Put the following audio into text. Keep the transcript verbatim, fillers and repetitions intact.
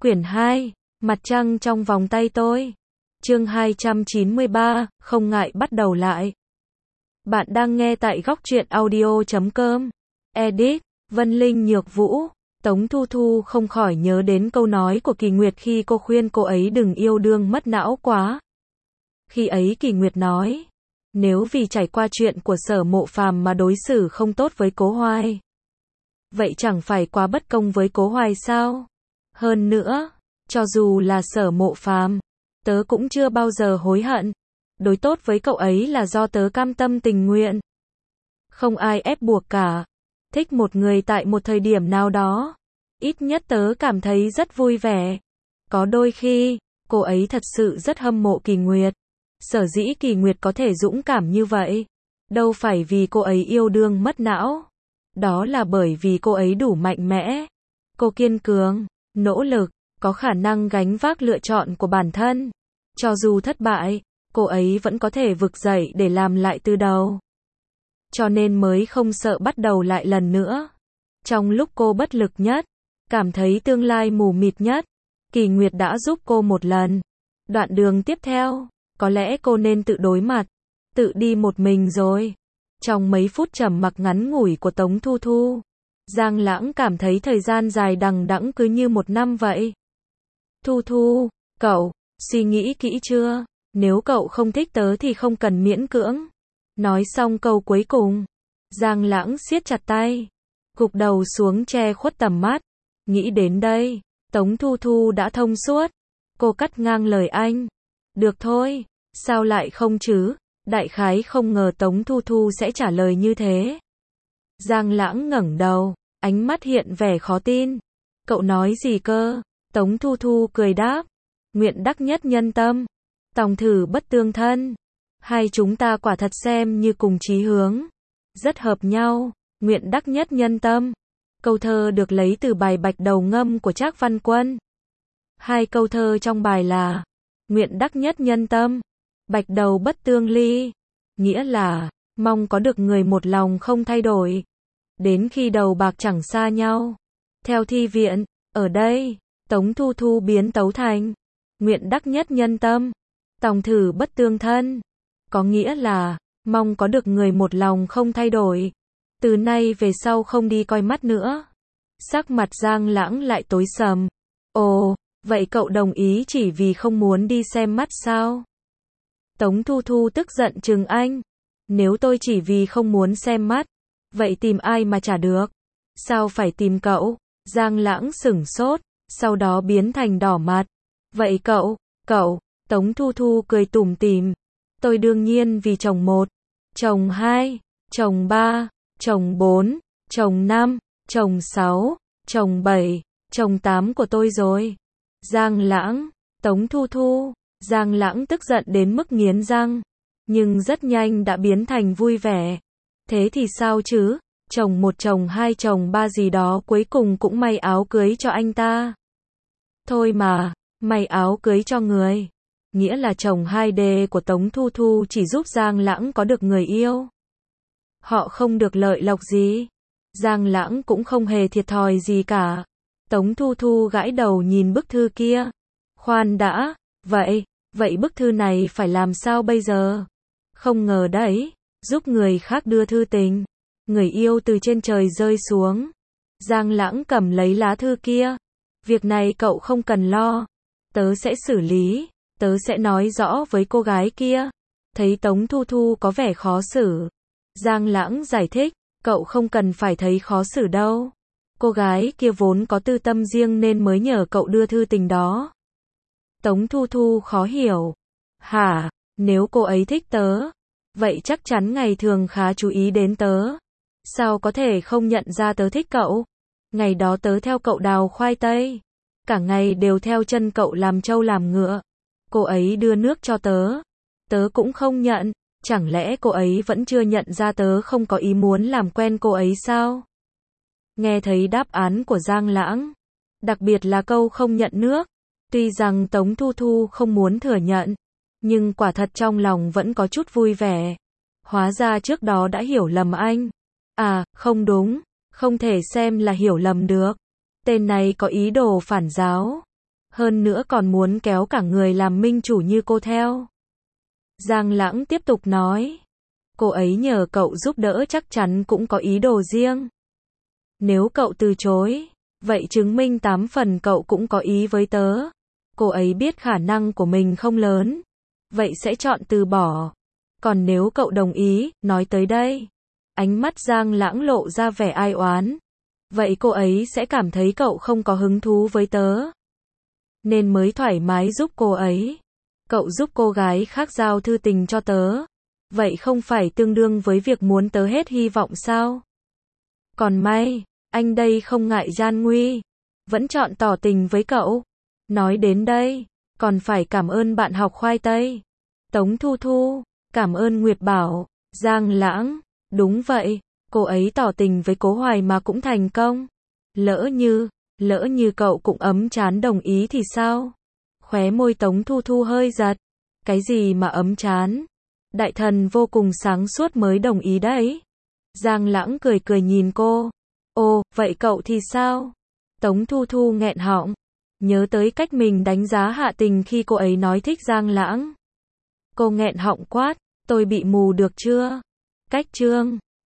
Quyển hai, Mặt trăng trong vòng tay tôi. Chương hai trăm chín mươi ba, không ngại bắt đầu lại. Bạn đang nghe tại góc truyện audio chấm com. Edit, Vân Linh Nhược Vũ. Tống Thu Thu không khỏi nhớ đến câu nói của Kỳ Nguyệt khi cô khuyên cô ấy đừng yêu đương mất não quá. Khi ấy Kỳ Nguyệt nói, nếu vì trải qua chuyện của Sở Mộ Phàm mà đối xử không tốt với Cố Hoài, vậy chẳng phải quá bất công với Cố Hoài sao? Hơn nữa, cho dù là Sở Mộ Phàm, tớ cũng chưa bao giờ hối hận. Đối tốt với cậu ấy là do tớ cam tâm tình nguyện. Không ai ép buộc cả. Thích một người tại một thời điểm nào đó, ít nhất tớ cảm thấy rất vui vẻ. Có đôi khi, cô ấy thật sự rất hâm mộ Kỳ Nguyệt. Sở dĩ Kỳ Nguyệt có thể dũng cảm như vậy, đâu phải vì cô ấy yêu đương mất não. Đó là bởi vì cô ấy đủ mạnh mẽ. Cô kiên cường, nỗ lực, có khả năng gánh vác lựa chọn của bản thân. Cho dù thất bại, cô ấy vẫn có thể vực dậy để làm lại từ đầu. Cho nên mới không sợ bắt đầu lại lần nữa. Trong lúc cô bất lực nhất, cảm thấy tương lai mù mịt nhất, Kỳ Nguyệt đã giúp cô một lần. Đoạn đường tiếp theo, có lẽ cô nên tự đối mặt, tự đi một mình rồi. Trong mấy phút trầm mặc ngắn ngủi của Tống Thu Thu, Giang Lãng cảm thấy thời gian dài đằng đẵng cứ như một năm vậy. Thu Thu, cậu, suy nghĩ kỹ chưa? Nếu cậu không thích tớ thì không cần miễn cưỡng. Nói xong câu cuối cùng, Giang Lãng siết chặt tay, gục đầu xuống che khuất tầm mắt. Nghĩ đến đây, Tống Thu Thu đã thông suốt. Cô cắt ngang lời anh. Được thôi, sao lại không chứ? Đại khái không ngờ Tống Thu Thu sẽ trả lời như thế. Giang Lãng ngẩng đầu, ánh mắt hiện vẻ khó tin. Cậu nói gì cơ? Tống Thu Thu cười đáp. Nguyện đắc nhất nhân tâm, tòng thử bất tương thân. Hai chúng ta quả thật xem như cùng chí hướng, rất hợp nhau. Nguyện đắc nhất nhân tâm. Câu thơ được lấy từ bài Bạch Đầu Ngâm của Trác Văn Quân. Hai câu thơ trong bài là Nguyện đắc nhất nhân tâm, bạch đầu bất tương ly. Nghĩa là, mong có được người một lòng không thay đổi, đến khi đầu bạc chẳng xa nhau. Theo thi viện, ở đây, Tống Thu Thu biến tấu thành Nguyện đắc nhất nhân tâm, tòng thử bất tương thân. Có nghĩa là, mong có được người một lòng không thay đổi, từ nay về sau không đi coi mắt nữa. Sắc mặt Giang Lãng lại tối sầm. Ồ, vậy cậu đồng ý chỉ vì không muốn đi xem mắt sao? Tống Thu Thu tức giận trừng anh. Nếu tôi chỉ vì không muốn xem mắt, vậy tìm ai mà trả được? Sao phải tìm cậu? Giang Lãng sửng sốt, sau đó biến thành đỏ mặt. Vậy cậu, cậu, Tống Thu Thu cười tủm tỉm. Tôi đương nhiên vì chồng một, chồng hai, chồng ba, chồng bốn, chồng năm, chồng sáu, chồng bảy, chồng tám của tôi rồi. Giang Lãng, Tống Thu Thu, Giang Lãng tức giận đến mức nghiến răng, nhưng rất nhanh đã biến thành vui vẻ. Thế thì sao chứ, chồng một chồng hai chồng ba gì đó cuối cùng cũng may áo cưới cho anh ta. Thôi mà, may áo cưới cho người, nghĩa là chồng hai D của Tống Thu Thu chỉ giúp Giang Lãng có được người yêu. Họ không được lợi lộc gì, Giang Lãng cũng không hề thiệt thòi gì cả. Tống Thu Thu gãi đầu nhìn bức thư kia. Khoan đã, vậy, vậy bức thư này phải làm sao bây giờ? Không ngờ đấy, giúp người khác đưa thư tình, người yêu từ trên trời rơi xuống. Giang Lãng cầm lấy lá thư kia. Việc này cậu không cần lo, tớ sẽ xử lý, tớ sẽ nói rõ với cô gái kia. Thấy Tống Thu Thu có vẻ khó xử, Giang Lãng giải thích, cậu không cần phải thấy khó xử đâu. Cô gái kia vốn có tư tâm riêng nên mới nhờ cậu đưa thư tình đó. Tống Thu Thu khó hiểu. Hả, nếu cô ấy thích tớ, vậy chắc chắn ngày thường khá chú ý đến tớ. Sao có thể không nhận ra tớ thích cậu? Ngày đó tớ theo cậu đào khoai tây, cả ngày đều theo chân cậu làm trâu làm ngựa. Cô ấy đưa nước cho tớ, tớ cũng không nhận. Chẳng lẽ cô ấy vẫn chưa nhận ra tớ không có ý muốn làm quen cô ấy sao? Nghe thấy đáp án của Giang Lãng, đặc biệt là câu không nhận nước, tuy rằng Tống Thu Thu không muốn thừa nhận, nhưng quả thật trong lòng vẫn có chút vui vẻ. Hóa ra trước đó đã hiểu lầm anh. À, không đúng, không thể xem là hiểu lầm được. Tên này có ý đồ phản giáo. Hơn nữa còn muốn kéo cả người làm minh chủ như cô theo. Giang Lãng tiếp tục nói. Cô ấy nhờ cậu giúp đỡ chắc chắn cũng có ý đồ riêng. Nếu cậu từ chối, vậy chứng minh tám phần cậu cũng có ý với tớ. Cô ấy biết khả năng của mình không lớn, vậy sẽ chọn từ bỏ. Còn nếu cậu đồng ý, nói tới đây. Ánh mắt Giang Lãng lộ ra vẻ ai oán. Vậy cô ấy sẽ cảm thấy cậu không có hứng thú với tớ. Nên mới thoải mái giúp cô ấy. Cậu giúp cô gái khác giao thư tình cho tớ. Vậy không phải tương đương với việc muốn tớ hết hy vọng sao? Còn may, anh đây không ngại gian nguy. Vẫn chọn tỏ tình với cậu. Nói đến đây, còn phải cảm ơn bạn học khoai tây. Tống Thu Thu, cảm ơn Nguyệt Bảo, Giang Lãng. Đúng vậy, cô ấy tỏ tình với Cố Hoài mà cũng thành công. Lỡ như, lỡ như cậu cũng ấm chán đồng ý thì sao? Khóe môi Tống Thu Thu hơi giật. Cái gì mà ấm chán? Đại thần vô cùng sáng suốt mới đồng ý đấy. Giang Lãng cười cười nhìn cô. Ồ, vậy cậu thì sao? Tống Thu Thu nghẹn họng. Nhớ tới cách mình đánh giá Hạ Tình khi cô ấy nói thích Giang Lãng. Cô nghẹn họng quát, tôi bị mù được chưa? Cách chương